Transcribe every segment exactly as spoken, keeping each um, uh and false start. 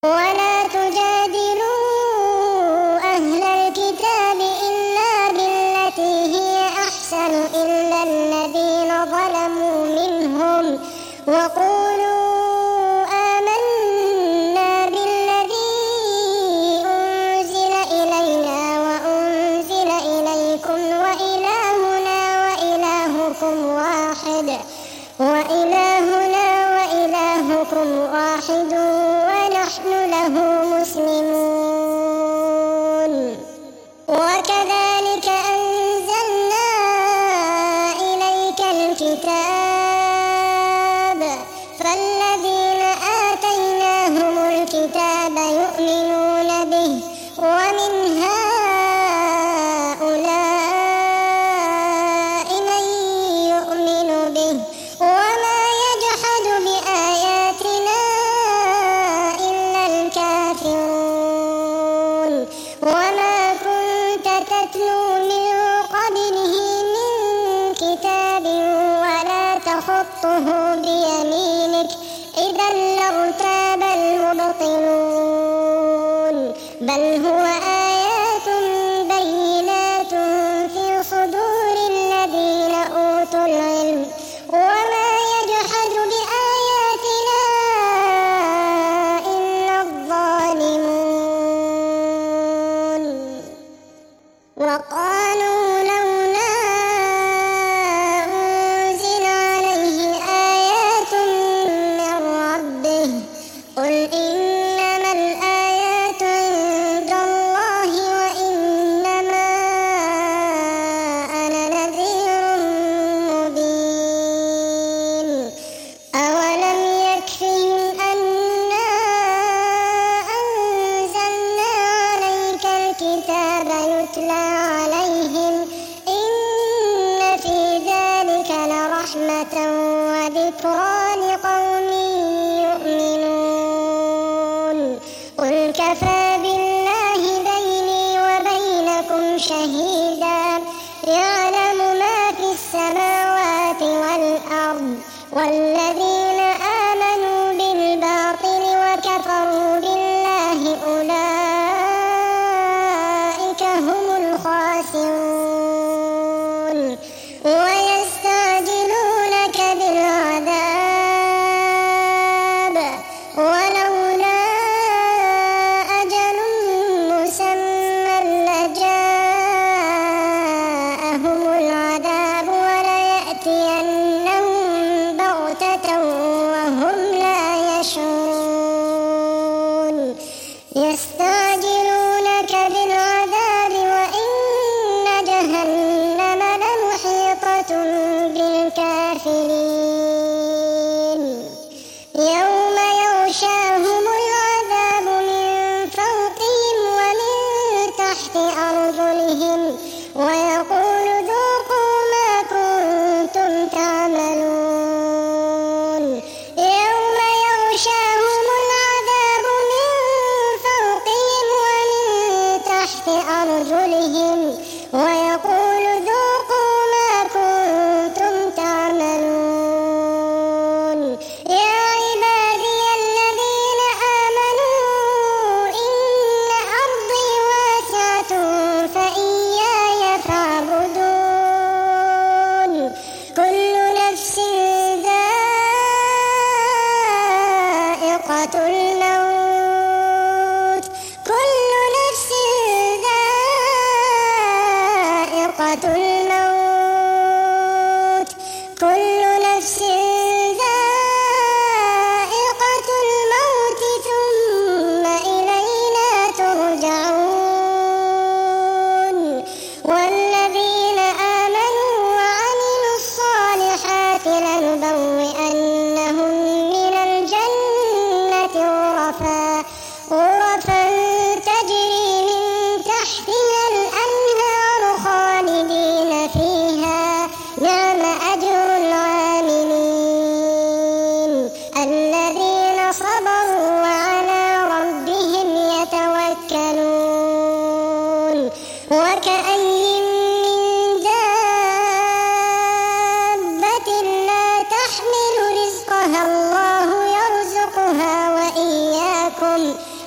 ولا تجادلوا أهل الكتاب إلا بالتي هي أحسن إلا الذين ظلموا منهم وقولوا آمنا بالذي أنزل إلينا وأنزل إليكم وإلهنا وإلهكم واحد وإلهنا وإلهكم واحد ونحن له مسلمون. وكذلك أنزلنا إليك الكتاب فالذين آتيناهم الكتاب يؤمنون به ومن هؤلاء من يؤمن به وما يجحد بآياتنا إلا الكافرون. وما كنت تتلو من قبله من كتاب ولا تخطه بيمينك إذا لارتاب المبطلون بل هو آيات بينات في صدور الذين أوتوا العلم وما يجحد بآياتنا إلا الظالمون. وقالوا لولا أنزل عليه آيات من ربه قل إنما الآيات عند الله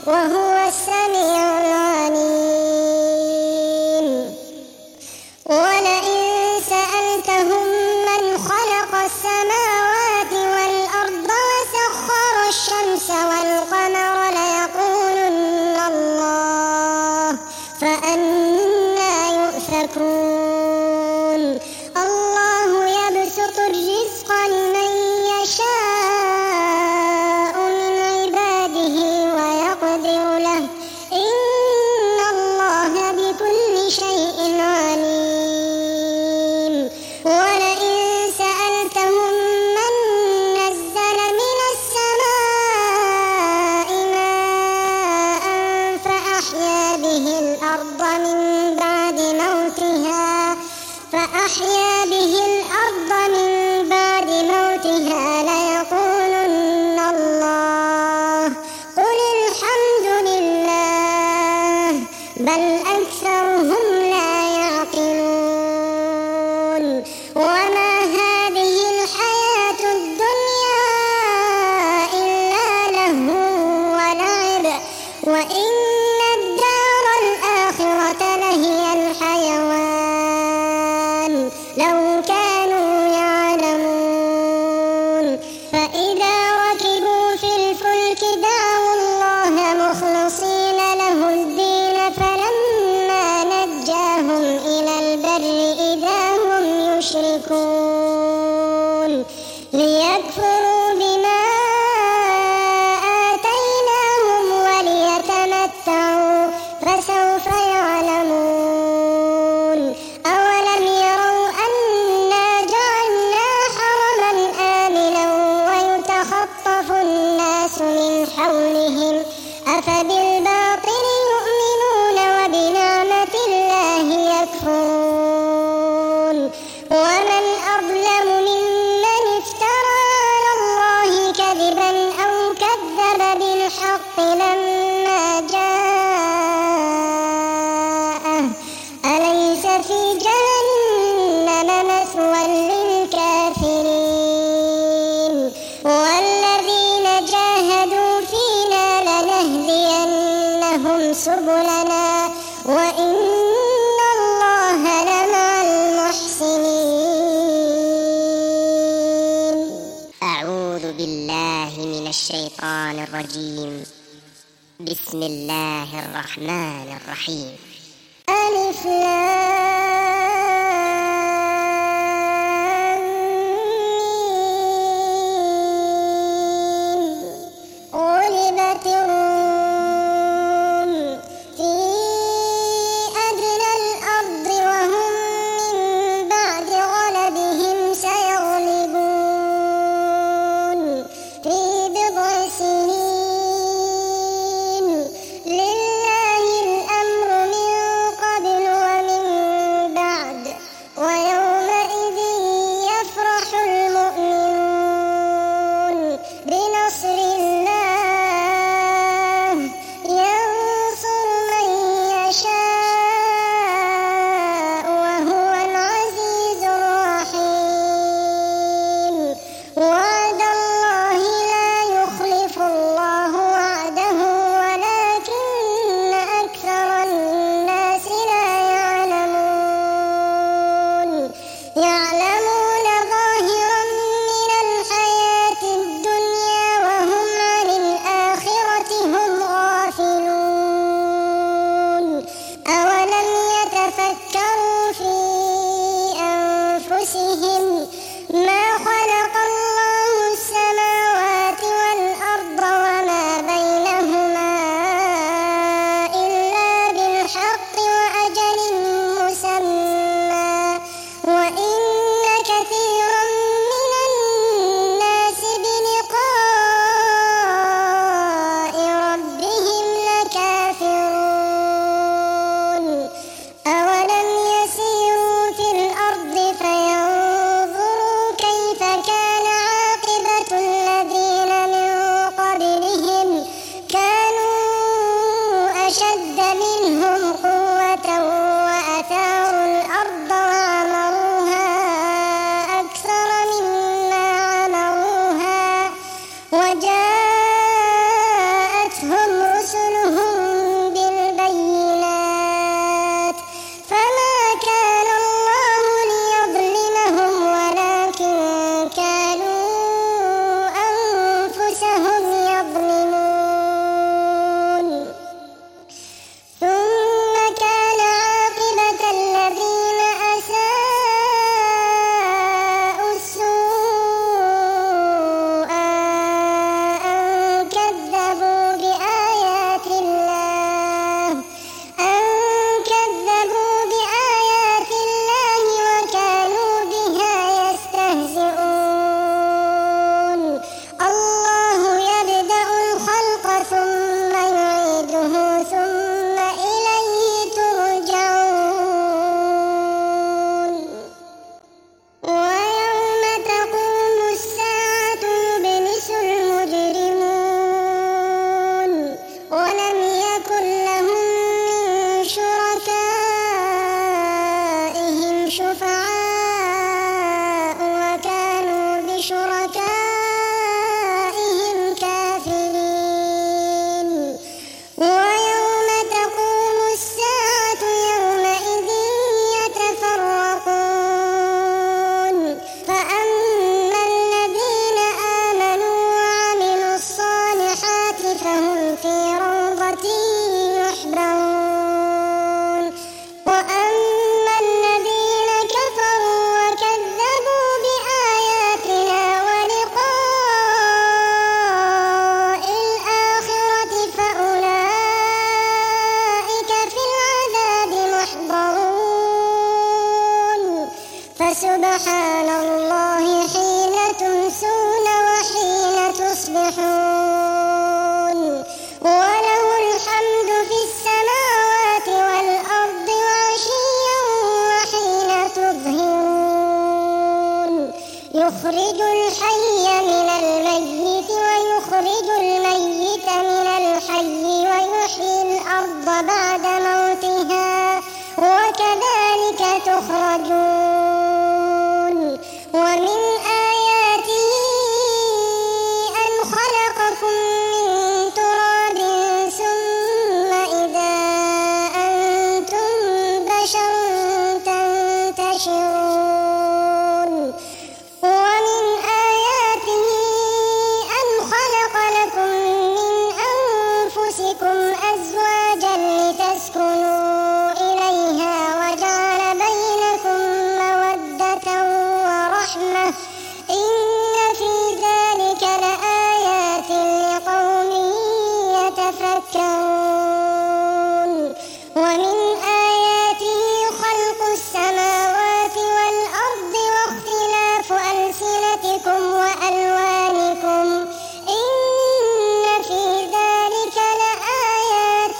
وهو السميع العليم. ولئن سألتهم من خلق السماوات والأرض وسخر الشمس والقمر ليقولن الله فأنى يؤفكون. الله يبسط الرزق لمن يشاء من عباده ويقدر له إن الله بكل شيء عليم. ولئن سألتهم من نزل من السماء ماء فأحيا به الأرض من بعد موتها فأحيا به الأرض من بعد موتها ليقولن الله قل الحمد لله بل أكثرهم لا يعقلون. وما هذه الحياة الدنيا إلا لهو ولعب وإن الدار الآخرة لهي الحيوان لو كانوا يعلمون. فإذا ركبوا في الفلك دعوا الله مخلصين له الدين فلما نجاهم إلى البر إذا هم يشركون ليكفروا بما آتيناهم وليتمتعوا فسوف يعلمون. أولم يروا أنا جعلنا حرما آمنا ويتخطف الناس من حولهم أفبالباطل يؤمنون وبنعمة الله يكفرون. ومن أظلم ممن افترى على الله كذبا أو كذب بالحق لما جاءه أليس في جهنم مثوى للكافرين. والذين جاهدوا فينا لنهدينهم سبلنا وإن الله لمع المحسنين. أعوذ بالله من الشيطان الرجيم. بسم الله الرحمن الرحيم. ألف لام ميم. غلبت الروم في أدنى الأرض وهم من بعد غلبهم سيغلبون في بضع سنين. لله الأمر من قبل ومن سبحان الله حين تمسون وحين تصبحون وله الحمد في السماوات والأرض وعشيا وحين تظهرون يخرج الحي من الميت ويخرج الميت من الحي ويحيي الأرض بعد موتها وكذلك تخرجون ومن آياته أن خلقكم من تراب ثم إذا أنتم بشر تنتشرون ومن آياته أن خلق لكم من أنفسكم أزواجا لتسكنوا إليها وجعل بينكم مودة ورحمة إن في ذلك لآيات لقوم يتفكرون ومن آياته خلق السماوات والأرض واختلاف ألسنتكم وألوانكم إن في ذلك لآيات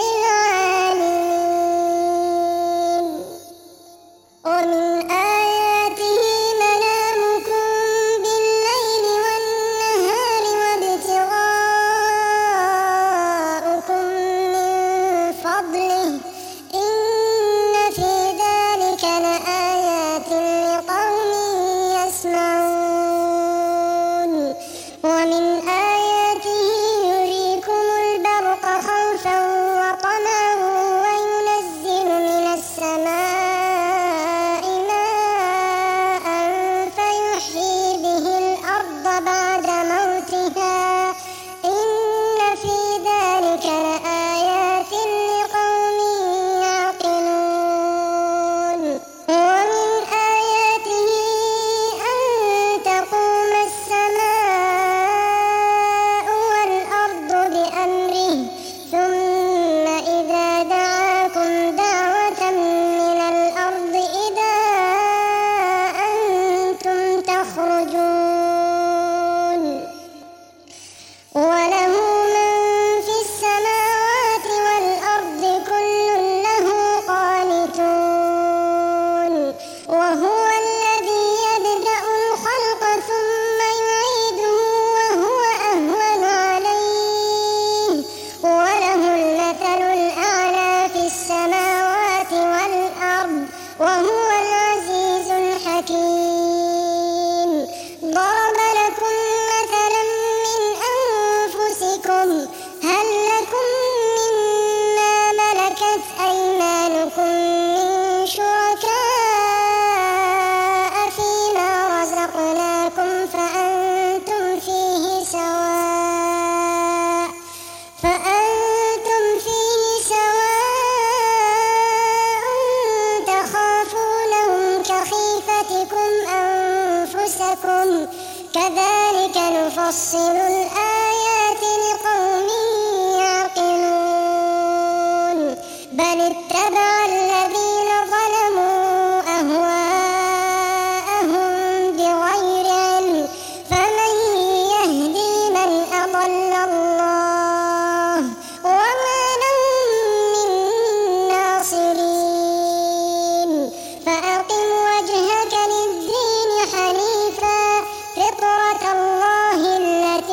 للعالمين ومن آياته منامكم بالليل والنهار وابتغاؤكم من فضله إن في ذلك لآيات لقوم يسمعون ومن آياته يريكم البرق خوفا وطمعا وينزل من السماء ماء فيحيي به الأرض بعد موتها إن في ذلك لآيات لقوم يعقلون ومن آياته أن تقوم السماء والأرض بأمره ثم إذا دعاكم دعوة من الأرض إذا أنتم تخرجون وله من في السماوات والأرض كل له قانتون وهو الذي يبدأ الخلق ثم يعيده وهو أهون عليه وله المثل الأعلى في السماوات والأرض وهو العزيز الحكيم ضرب لكم مثلا من أنفسكم هل لكم مما ملكت أيمانكم من شركاء فيما رزقناكم فأنتم فيه سواء فأنتم فيه سواء تخافونهم كخيفتكم أنفسكم كذلك نفصل الآيات لقوم يعقلون بل اتبع الذين ظلموا أهواءهم بغير علم فمن يهدي من أضل الله وما لهم من ناصرين فأقم وجهك للدين حنيفا فطرة الله التي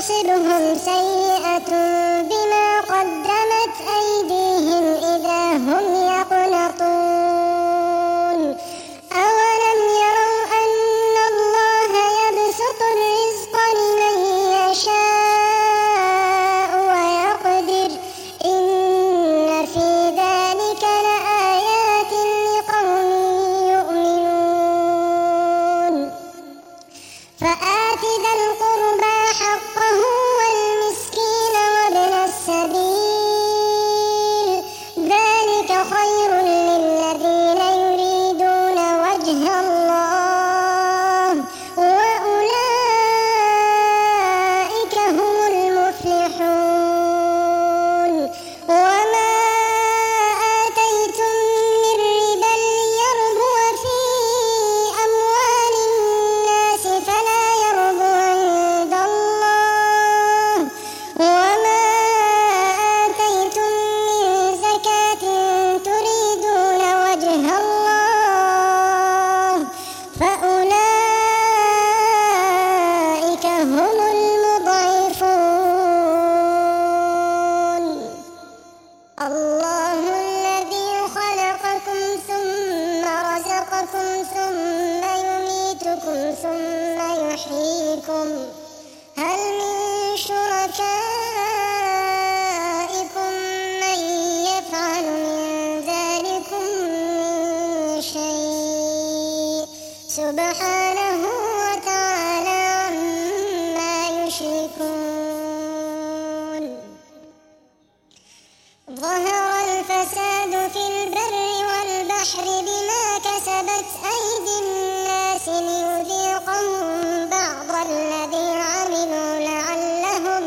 تصبهم سيئة بما قدمت أيديهم إذا هم يقنطون أولم يروا أن الله يبسط الرزق لمن يشاء ويقدر إن في ذلك لآيات لقوم يؤمنون فآت ذا القربى حقه والمسكين وابن السبيل ذلك خير للذين يريدون وجه الله وأولئك هم المفلحون وما آتيتم من ربا ليربو في أموال الناس فلا يربو عند الله وما آتيتم من زكاة تريدون وجه الله فأولئك هم المضعفون الله الذي خلقكم ثم رزقكم ثم يميتكم ثم يحييكم هل من شركائكم من يفعل من ذلكم من شيء سبحانه وتعالى عما يشركون ظهر الفساد في البر والبحر بما كسبت أيدي الناس ليذيقهم بعض الذي عملوا لعلهم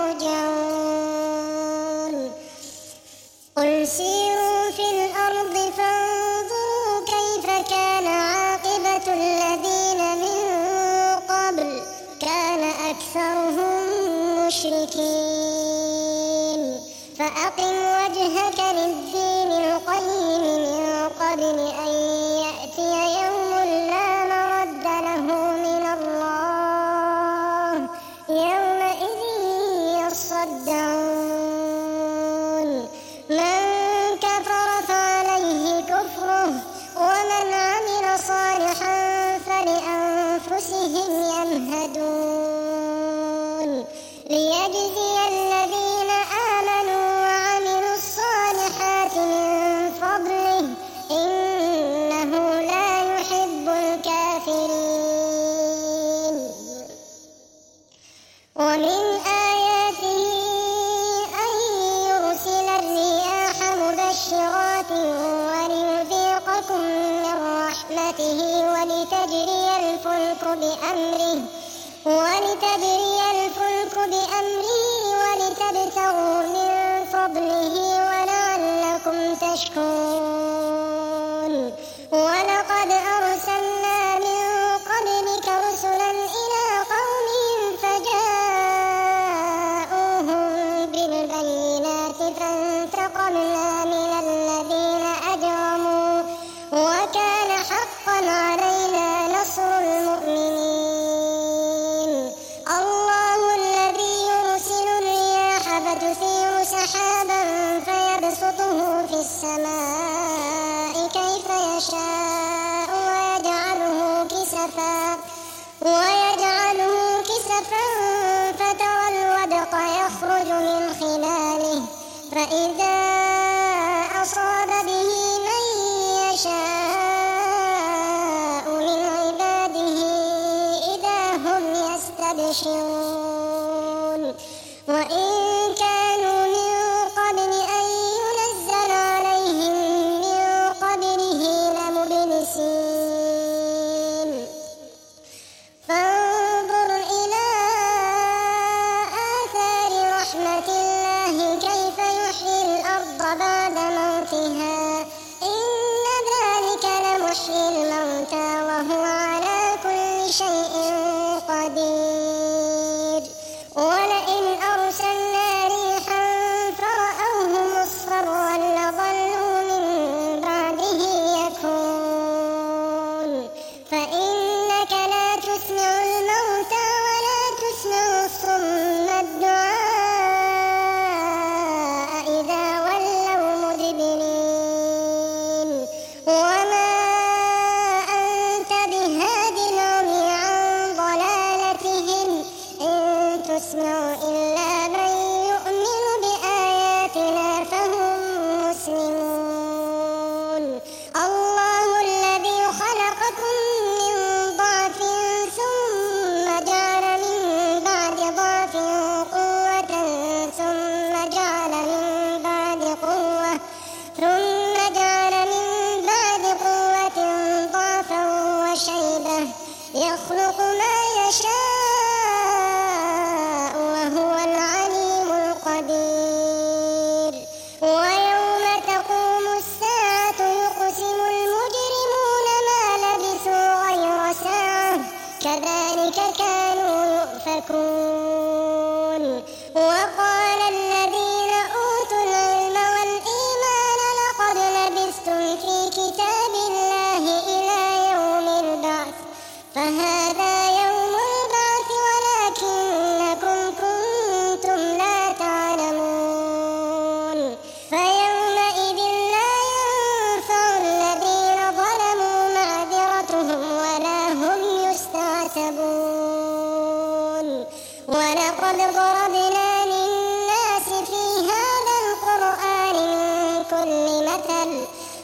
يرجعون قل سيروا في الأرض فانظروا كيف كان عاقبة الذين من قبل كان أكثرهم مشركين فأقم وجهك للدين القيم من قبل أن يأتي يوم لا مرد له من الله يومئذ يصدعون من كفر فعليه كفره ومن عمل صالحا فلأنفسهم يمهدون ليجزي الذين آمنوا وعملوا الصالحات من فضله إنه لا يحب الكافرين ومن آياته أن يرسل الرياح مبشرات وليذيقكم من رحمته ولتجري الفلك بأمره ولتجري الفلك بأمره ولتبتغوا من فضله ولعلكم تشكرون ولقد أرسلنا من قبلك رسلا إلى قومهم فجاءوهم بالبينات فانتقمنا من الذين أجرموا وكان حقا علينا نصر المؤمنين الله الذي يرسل الرياح فتثير سحابا فيبسطه في السماء كيف يشاء ويجعله كسفا ويجعله كسفا فترى الودق يخرج من خلاله فإذا أصاب به من يشاء من عباده إذا هم يستبشرون وإن كانوا من قبل أن ينزل عليهم من قبله لمبلسين فانظر إلى آثار رحمة الله كيف يحيي الأرض بعد موتها إن ذلك لمحيي الموتى وهو على كل شيء قدير ولئن أرسلنا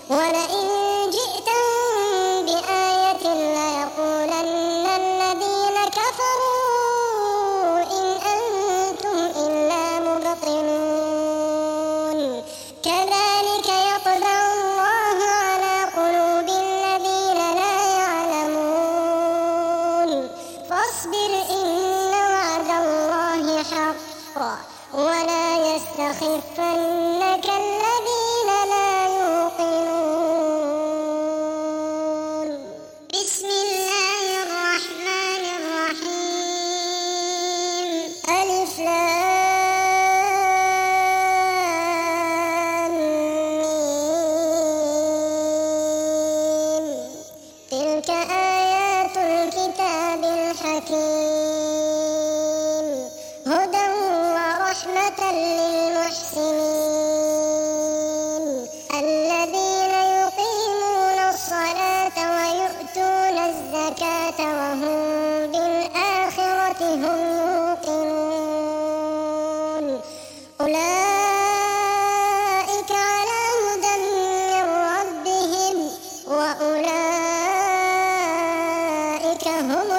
ولئن جئتهم بآية ليقولن الذين كفروا إن أنتم إلا مبطلون كذلك يطبع الله على قلوب الذين لا يعلمون فاصبر إن وعد الله حق ولا يستخفنك الذين لا يوقنون. بسم الله الرحمن الرحيم. ألف لام ميم. تلك آيات الكتاب الحكيم هدى ورحمة للمحسنين الذين يقيمون الصلاة ويؤتون الزكاة وهم بالآخرة هم يوقنون أولئك على هدى من ربهم وأولئك هم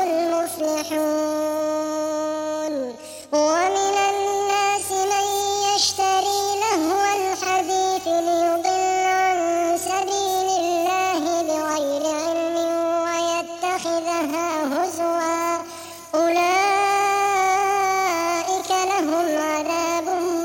المفلحون. ومن الناس من يشتري لهو الحديث ليضل عن سبيل الله بغير علم ويتخذها هزوا أولئك لهم عذاب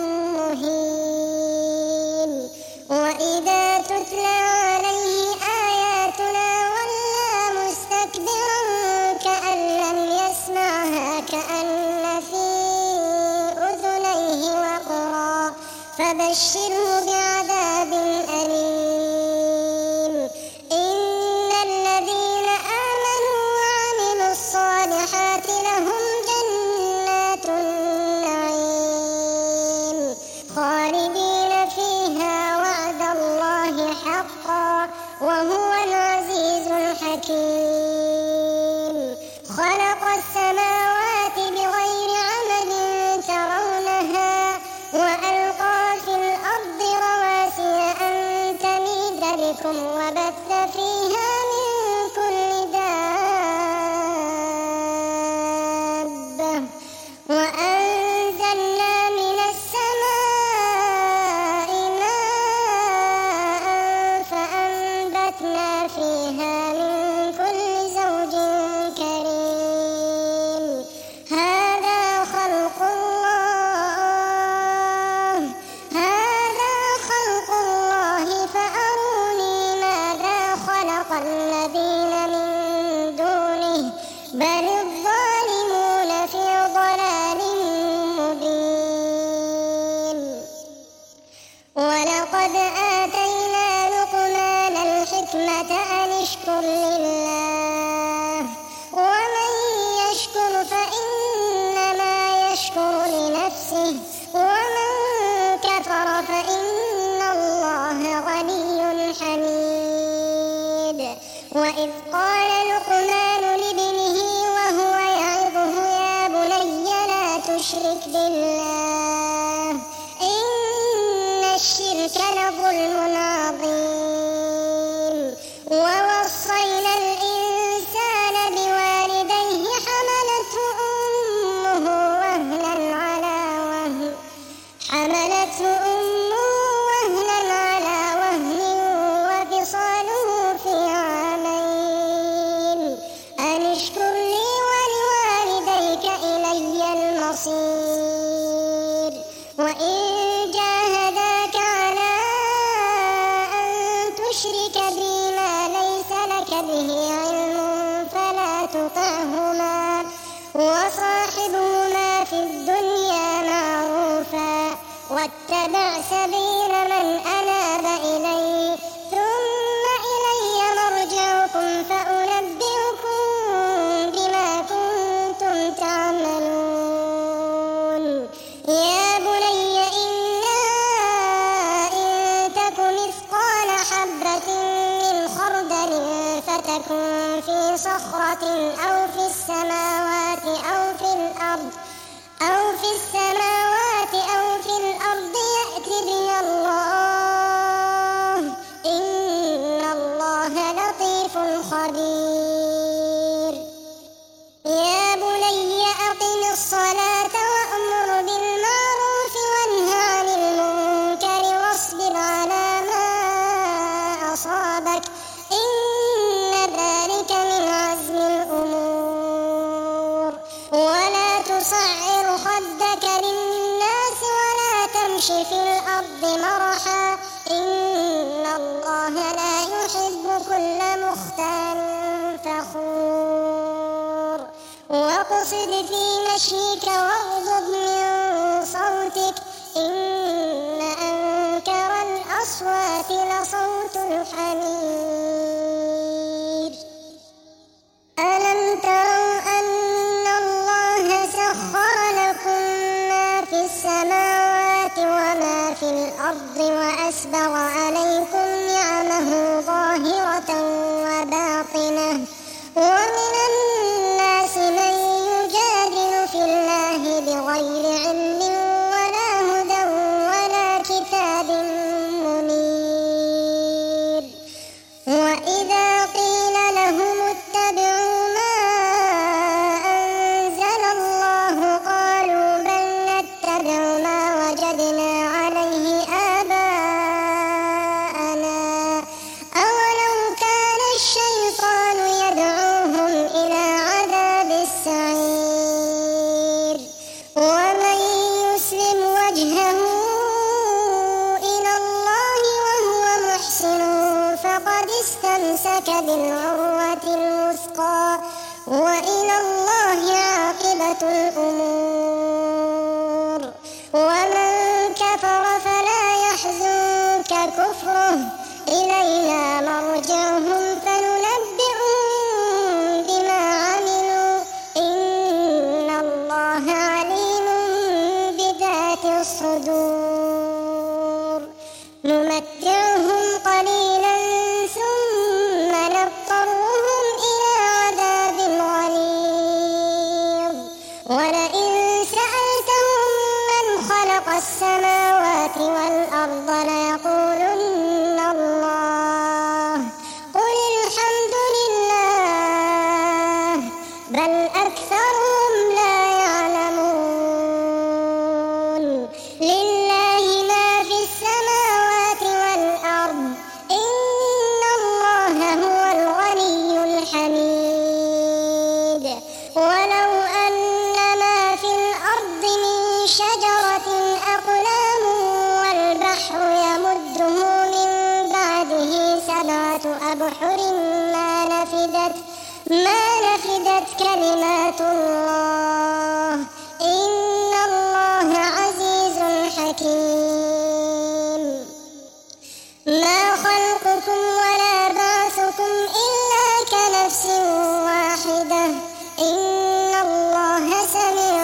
مهين. وإذا تتلى عليه آياتنا ولى مستكبرا كأن لم يسمعها كأن في أذنيه وقرا فبشره بعذاب أليم. إن الذين آمنوا وعملوا الصالحات لهم جنات النعيم خالدين فيها وعد الله حقا وهو العزيز الحكيم. خلق السماوات بغير عمد ترونها وألقى في الأرض رواسي أن تميد بكم وبث فيها من كل دابة وأنزلنا من السماء ماء فأنبتنا فيها من كل زوج كريم. هذا خلق الله هذا خلق الله فأروني ماذا خلق الذين من دونه بل الظالمون في ضلال مبين. ولقد آتينا لقمان الحكمة أن اشكر لله ومن يشكر فإنما يشكر لنفسه ومن كفر فإن الله غني حميد. وإذ قال لقمان لابنه وهو يعظه يا بني لا تشرك بالله إن الشرك لظلم عظيم. ووصينا الإنسان بوالديه حملته أمه وهنا على وهن حملته أمه وهنا على وهن وفصاله في عامين أن اشكر لي ولوالديك إلي المصير. وإن جاهداك على أن تشرك بي ما ليس لك به علم فلا تطعهما وصاحبهما في الدنيا معروفا واتبع سبيل من أناب إلي ثم إلي مرجعكم فأنبئكم بما كنتم تعملون. يا بني إنها إن تك مثقال حبة من خردل فتكن في صخرة أو في السماوات أو في الأرض أو في السماوات أو في الأرض يأت بها الله إن يمشي في الأرض مرحا إن الله لا يحب كل مختال فخور واقصد في مشيك واغضض من صوتك إن أنكر الأصوات لصوت الحمير ألم تروا أن الله سخر لكم ما في السماوات وما في الأرض وأسبغ عليكم نعمه ظاهرة وباطنة ومن الناس من يجادل في الله بغير علم ولا هدى ولا كتاب منير وإذا قيل لهم اتبعوا ما أنزل الله قالوا بل نتبع ما وجدنا عليه آباءنا أولو كان الشيطان يدعوهم إلى عذاب السعير ومن يسلم وجهه إلى الله وهو محسن فقد استمسك بالعروة الوثقى وإلى الله عاقبة الأمور ومن كفر فلا يحزنك كفره إلينا مرجعهم فننبئهم بما عملوا إن الله عليم بذات الصدور نمتعهم قليلا ثم نضطرهم إلى عذاب غليظ ولئن سألتهم من خلق السماوات والأرض ليقولن الله قل الحمد لله بل أكثرهم لا يعلمون لله ما في السماوات والأرض إن الله هو الغني الحميد ولو أن ما في الأرض من شجرة أقلام والبحر يمده من بعده سبعة أبحر ما نفدت ما نفدت كلمات الله إن الله عزيز حكيم ما خلقكم ولا بعثكم إلا كنفس واحدة إن الله سميع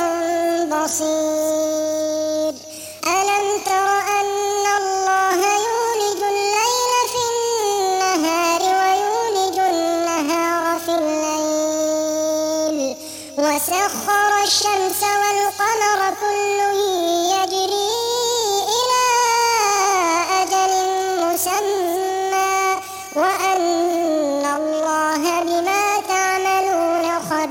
بصير ألم تر أن الله يولج الليل في النهار ويولج النهار في الليل وسخر الشمس والقمر كل يجري إلى أجل مسمى وأن الله بما تعملون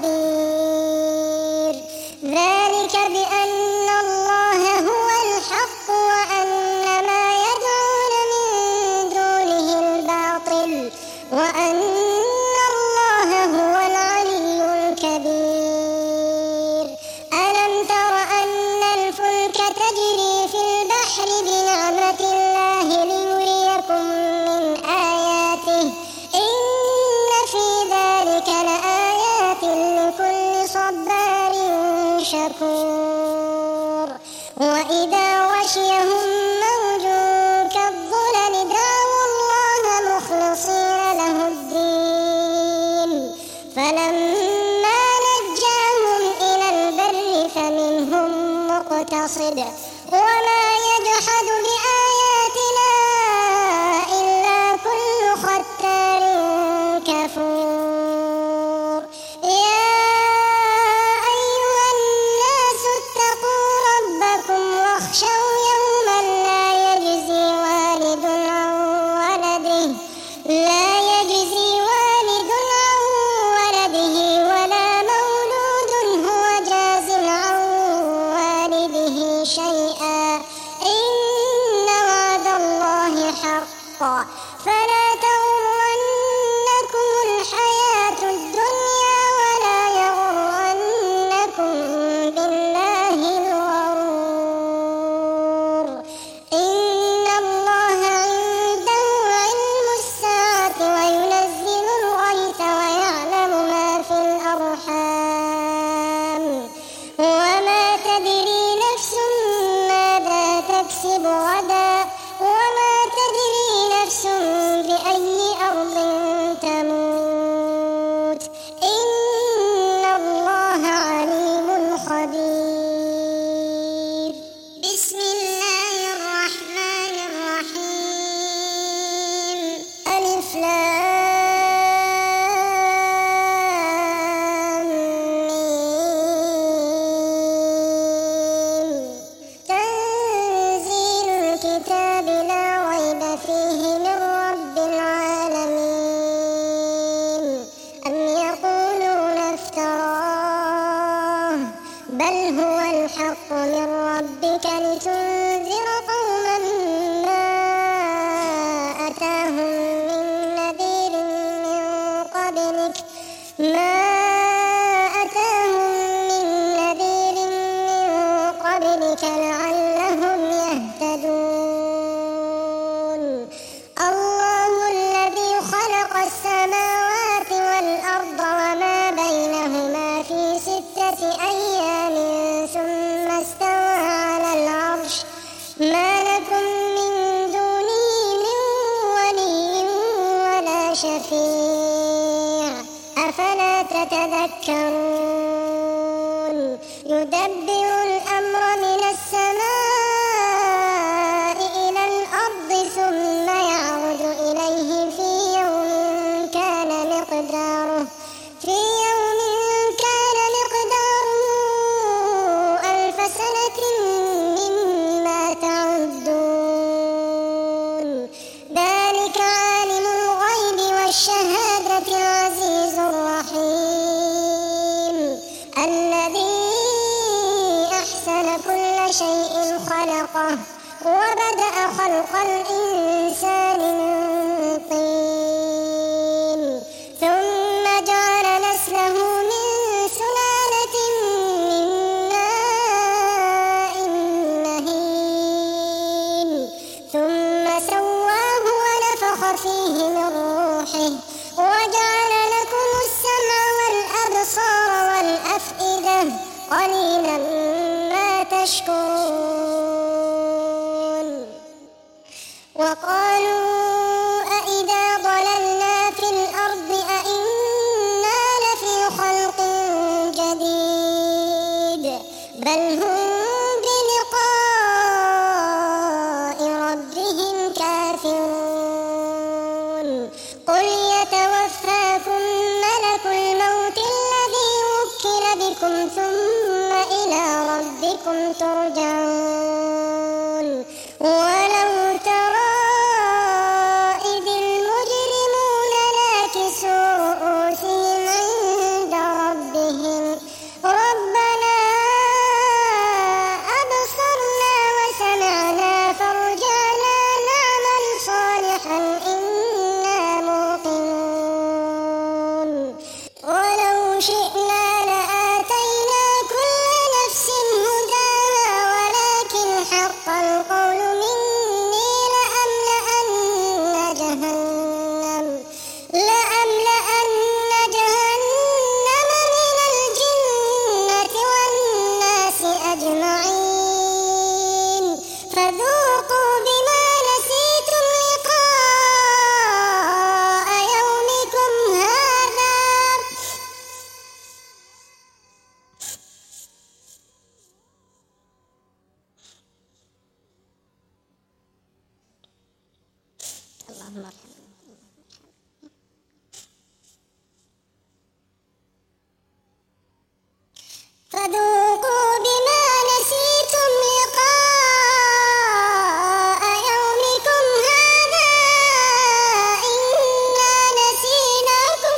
خبير ذلك بأن الله هو الحق وأن ما يدعون من دونه الباطل وأن الله هو العلي الكبير ألم تر أن الفلك تجري في البحر بنعمة الله ليريكم من آياته إن في ذلك لآيات لكل صبار شكور وإذا غشيهم موج كالظلل دعوا الله مخلصين له الدين فلما نجاهم إلى البر فمنهم مقتصد وما يجحد بآياتنا إلا كل ختار كفور يا أيها الناس اتقوا ربكم واخشوا يوما لا يجزي والد عن ولده لا يجزي والد عن ولده ولا مولود هو جاز عن والده شيئا إن وعد الله حق فلا تغرنكم الحياة الدنيا ولا يغرنكم بالله الغرور لتنذر قوما ما أتاهم من نذير من قبلك ما أتاهم من نذير من قبلك لعلهم يهتدون الله الذي خلق السماوات والأرض وما بينهما في ستة أيام ثم استوى على العرش ما لكم من دونه من ولي ولا شفيع أفلا تتذكرون يدبر الأمر من السماء إلى الأرض ثم يعرج إليه في يوم كان مقداره في يوم كان مقداره ألف سنة مما تعدون ذلك عالم الغيب والشهادة العزيز الرحيم الذي أحسن كل شيء خلقه وبدأ خلق الإنسان من طين ثم جعل نسله من سلالة من ماء مهين ثم سواه ونفخ فيه من روحه وجعل لكم السمع والأبصار والأفئدة قليلا ما تشكرون وقالوا أإذا ضللنا في الأرض أإنا لفي خلق جديد بل هم بلقاء ربهم كافرون قل يتوفاكم ملك الموت الذي وكل بكم ثم إلى ربكم ترجعون ولو ترى إذ المجرمون ناكسوا رؤوسهم عند ربهم ربنا أبصرنا وسمعنا فارجعنا نعمل صالحا إنا موقنون ولو شئنا لآتينا كل نفس هداها ولكن حق القول مني لأملأن جهنم لأملأن جهنم من الجنة والناس أجمعين فذوقوا بما نسيتم لقاء يومكم هذا اللهم ارحمنا فذوقوا بما نسيتم لقاء يومكم هذا إنا نسيناكم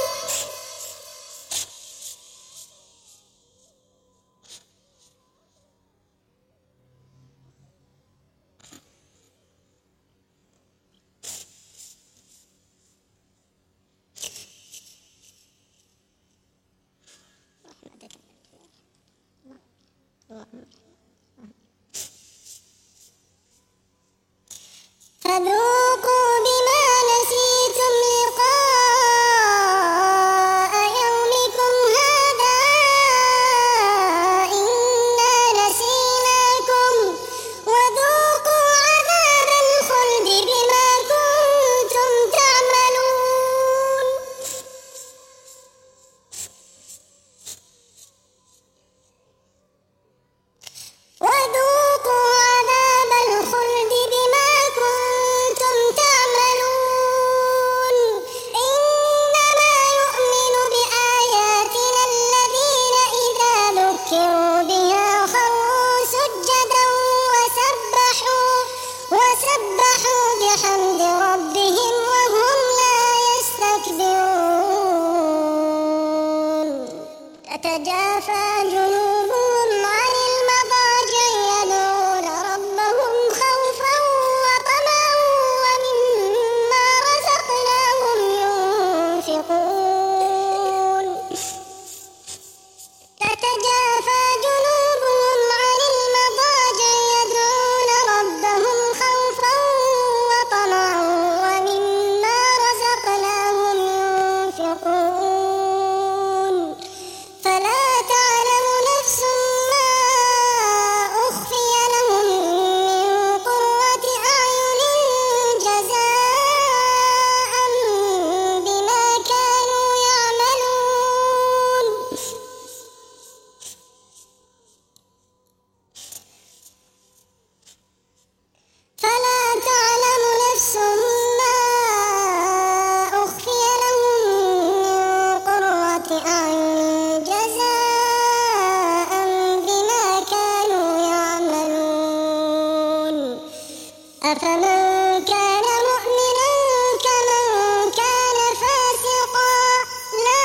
أفمن كان مؤمنا كمن كان فاسقا لا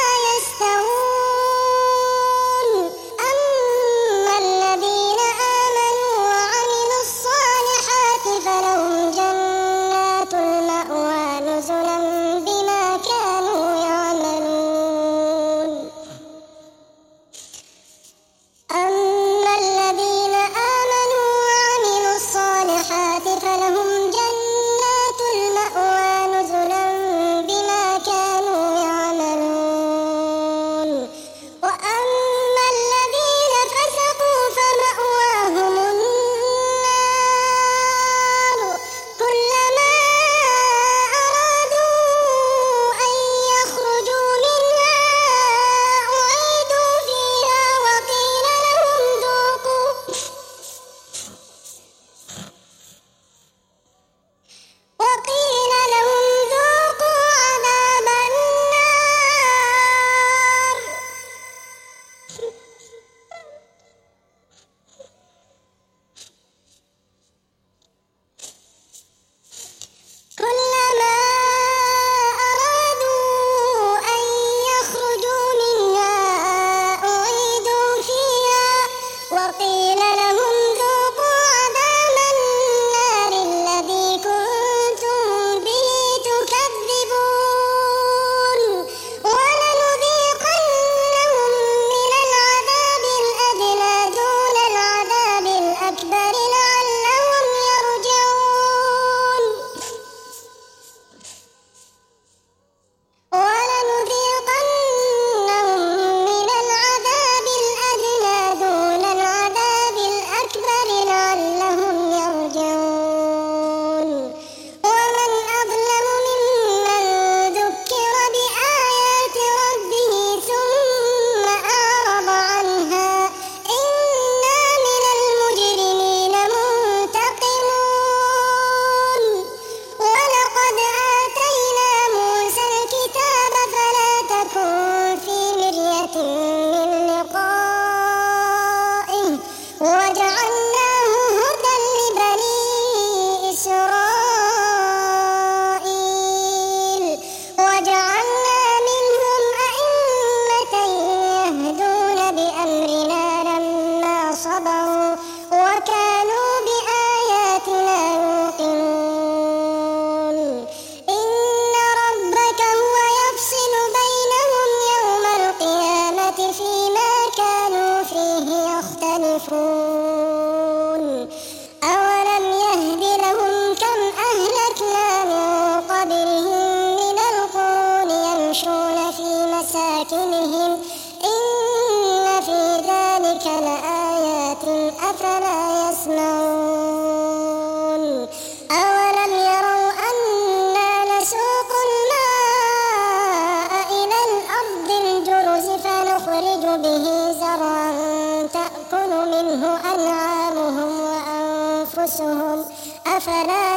يستوون أما الذين آمنوا وعملوا الصالحات فلهم جنات المأوى نزلا بما كانوا يعملون أما الذين آمنوا وعملوا الصالحات فلهم جنات المأوى نزلا بما كانوا يعملون وأما الذين فسقوا فمأواهم النار كلما أرادوا أن يخرجوا منها أعيدوا فيها وقيل لهم ذوقوا وقيل لهم ذوقوا عذاب النار كلما أرادوا أن يخرجوا منها أعيدوا فيها وقيل لهم ذوقوا عذاب النار الذي كنتم به تكذبون ولنذيقنهم من العذاب الأدنى دون العذاب الأكبر لعلهم يرجعون ولنذيقنهم من العذاب الأدنى دون العذاب الأكبر لعلهم يرجعون ومن أظلم ممن ذكر بآيات ربه ثم أعرض عنها إنا من المجرمين منتقمون ولقد آتينا موسى الكتاب فلا تكن في مرية من لقائه وجعلناه هدى لبني إسرائيل وجعلنا منهم أئمة يهدون بأمرنا لما صبروا وكانوا بآياتنا يوقنون إن ربك هو يفصل بينهم يوم القيامة فيما كانوا فيه يختلفون أولم يهد لهم كم أهلكنا من قبلهم من القرون يمشون في مساكنهم إن في ذلك لآيات أفلا يسمعون أولم يروا أنا نسوق الماء إلى الأرض الجرز فنخرج به زرعا تأكل منه أنعامهم وأنفسهم أفلا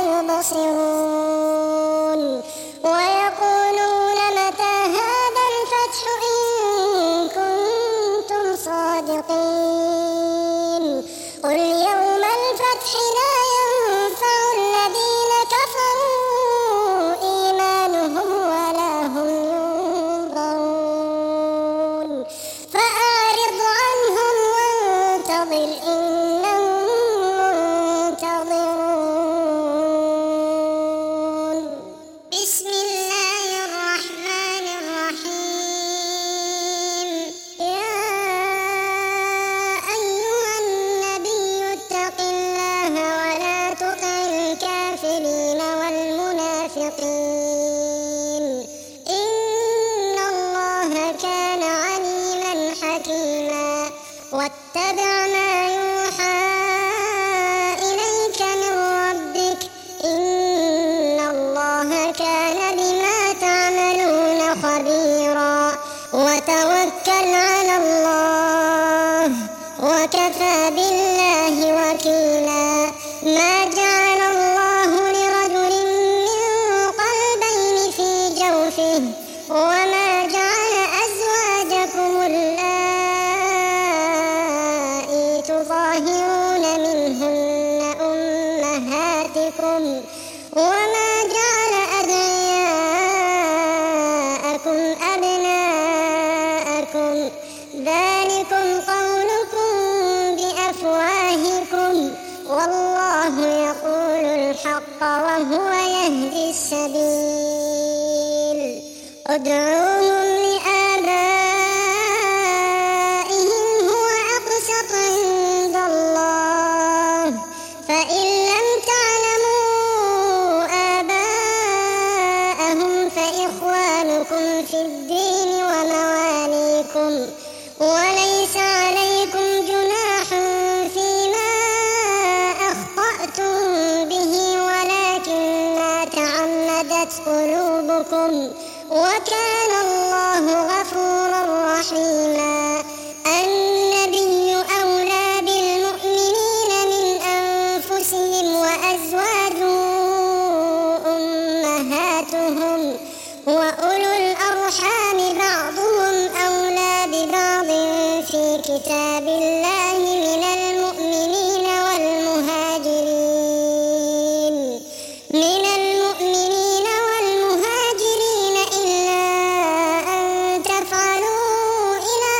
يبصرون ويقولون متى هذا الفتح إن كنتم صادقين قل يوم الفتح لا ينفع الذين كفروا إيمانهم ولا هم ينظرون فأعرض عنهم وانتظر إنهم منتظرون بسم الله الرحمن الرحيم يا أيها النبي اتق الله ولا تطع الكافرين والمنافقين إن الله كان عليما حكيما واتبع ما يوحى إليك من ربك إن الله كان بما تعملون خبيرا وتوكل على الله وكفى بالله وكيلا ما جعل الله لرجل من قلبين في جوفه وما جعل أزواجكم اللائي تظاهرون منهن أمهاتكم أزواجكم وما جعل أدعياءكم أبناءكم ذلكم قولكم بأفواهكم والله يقول الحق وهو يهدي السبيل ادعوهم لآبائهم هو أقسط عند الله فإن لم تعلموا آباءهم فإخوانكم في الدين ومواليكم وليس عليكم جناح فيما أخطأتم به ولكن ما تعمدت قلوبكم وكان الله غفورا رحيما. النبي أولى بالمؤمنين من أنفسهم وأزواجه أمهاتهم وأولو الأرحام بعضهم أولى ببعض في كتاب الله من المؤمنين والمهاجرين من المؤمنين والمهاجرين إلا أن تفعلوا إلى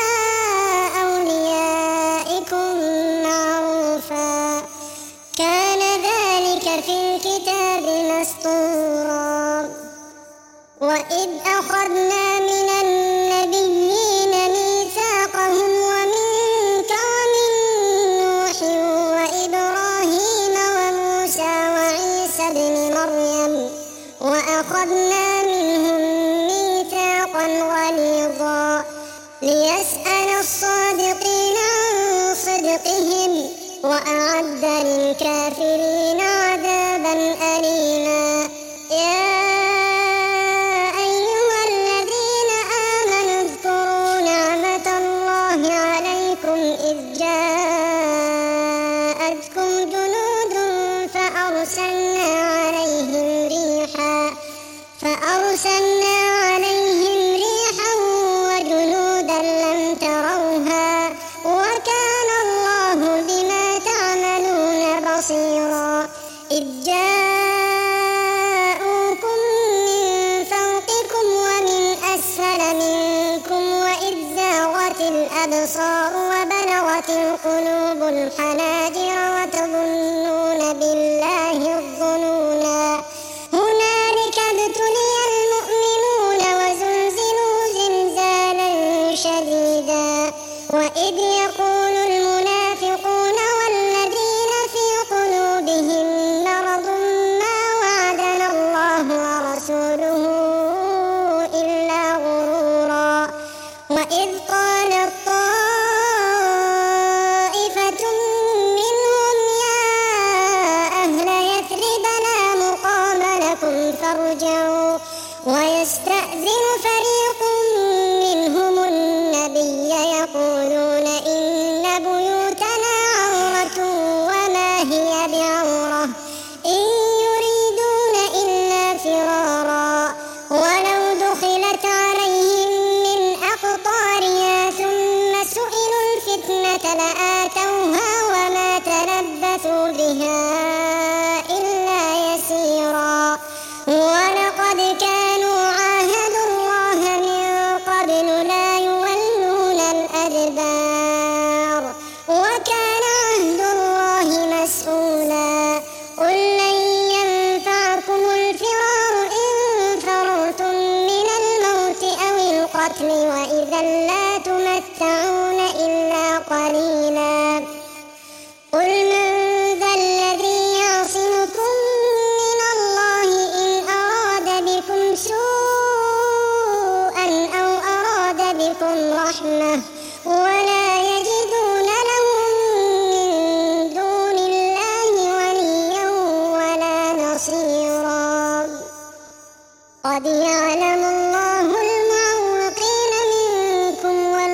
أوليائكم معروفا كان ذلك في الكتاب مسطورا. وإذ أخذنا من النبيين ميثاقهم ومنك ومن نوح وإبراهيم وموسى وعيسى ابن مريم وأخذنا منهم ميثاقا غليظا ليسأل الصادقين عن صدقهم وأعد للكافرين عذابا أليما. يا أيها الذين آمنوا اذكروا نعمة الله عليكم إذ جاءتكم جنود فأرسلنا عليهم ريحا فأرسلنا عليهم ريحا وجنودا لم تروها وكان الله بما تعملون بصيرا. إذ جاءوكم من فوقكم ومن أسفل منكم وإذ زاغت الأبصار وبلغت القلوب الحناجر وتظنون بالله الظنونا. هنالك ابتلي المؤمنون وزلزلوا زلزالا شديدا. وإذ يقول المنافقون والذين في قلوبهم مرض ما وعدنا الله ورسوله إلا غرورا. وإذ قالت طائفة منهم يا أهل يثرب لا مقام لكم فارجعوا ويستأذن فريق منهم النبي يقولون إن بيوتنا عورة وما هي بعورة إن يريدون إلا فرارا ولو دخلت عليهم من أقطارها ثم سئلوا الفتنة لآتوها وما تلبثوا بها إلا يسيرا. ولقد كانوا عاهدوا الله من قبل لا يولون الأدبار وكان عهد الله مسؤولا. قل لن ينفعكم الفرار إن فررتم من الموت أو القتل وإذا لا تمتعون إلا قليلا. قل من ذا الذي يعصمكم من الله إن أراد بكم سوءا أو أراد بكم رحمة ولا يجدون لهم من دون الله وليا ولا نصيرا. قد يعلم الله المعوقين منكم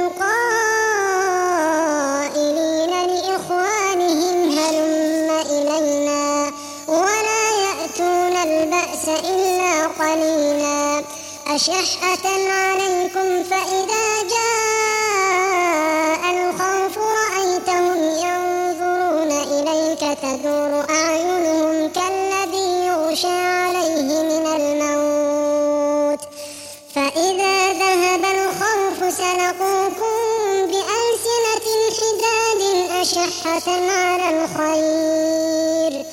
والقائلين لإخوانهم هلم إلينا ولا يأتون البأس إلا قليلا. أشحة عليكم فإذا جاء الخوف رأيتهم ينظرون إليك تدور أعينهم كالذين حريصا على الخير.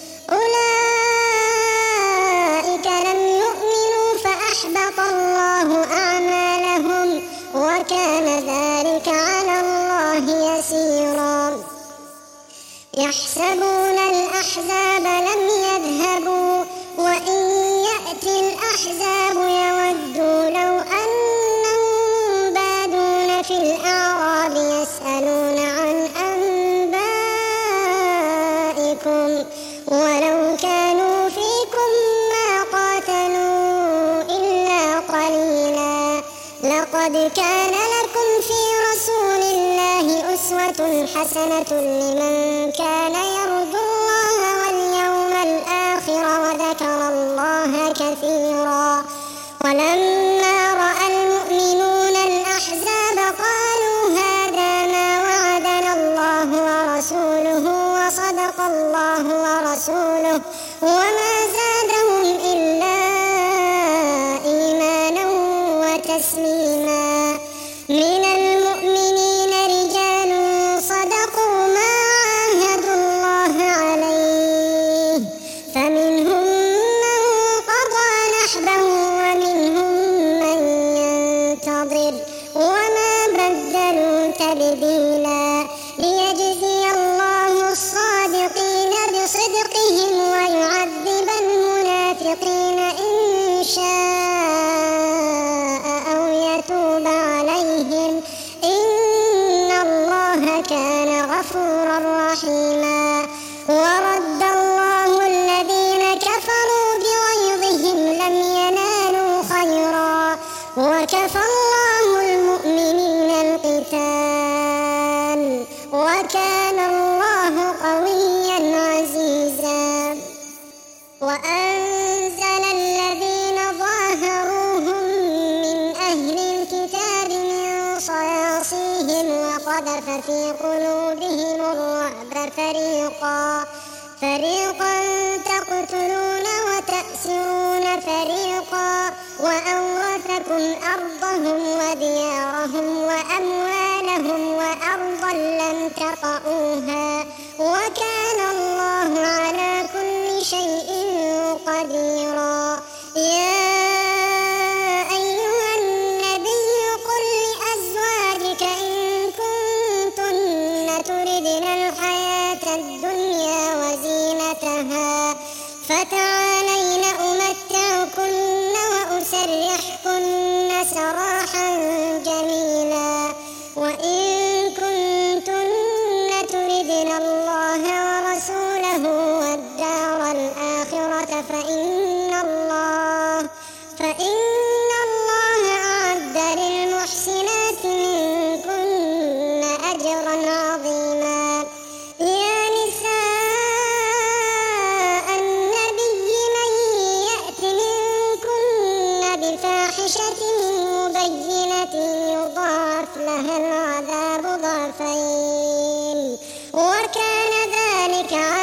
أولئك لم يؤمنوا فأحبط الله أعمالهم وكان ذلك على الله يسيرا. يحسبون الأحزاب لم يذهبوا وإن يأتي الأحزاب يودوا لو أنهم بادون في الأعراب يسألون عن أنبائكم ولو كانوا فيكم ما قاتلوا إلا قليلا. لقد كان لكم في رسول الله أسوة حسنة لمن كان يرجو الله واليوم الآخر وذكر الله كثيرا. ولما رأى المؤمنون الأحزاب قالوا هذا ما وعدنا الله ورسوله وصدق الله ورسوله وما زادهم إلا إيمانا وتسليما. من المؤمنين رجال صدقوا ما عاهدوا الله عليه فمنهم من قضى نحبه ومنهم من ينتظر وما بدلوا تبديلا. ليجزي الله الصادقين بصدقهم ويعذب المنافقين إن شاء أو يتوب عليهم إن الله كان غفورا رحيما. ورد الله الذين كفروا بغيظهم لم ينالوا خيرا وكفى الله المؤمنين القتال وكان الله قويا عزيزا. وأنزل الذين ظاهروهم من أهل الكتاب من صياصيهم وقذف في قلوبهم الرعب فريقا فريقا تقتلون وتأسرون فريقا وأورثكم أرضهم وديارهم وأموالهم وأرضا لم تطئوها وكان الله على كل شيء قديرا. يا أيها النبي قل لأزواجك إن كنتن تردن الحياة الدنيا وزينتها فتعالين أمتعكن وأسرحكن سراحا جميلا. وإن كنتن تردن الله ورسوله والدار الآخرة فإن الله فإن الله أعد للمحسنات منكن أجرا عظيما. يا نساء النبي من يأت منكن بفاحشة مبينة يضاعف لها العذاب ضعفين وكان ذلك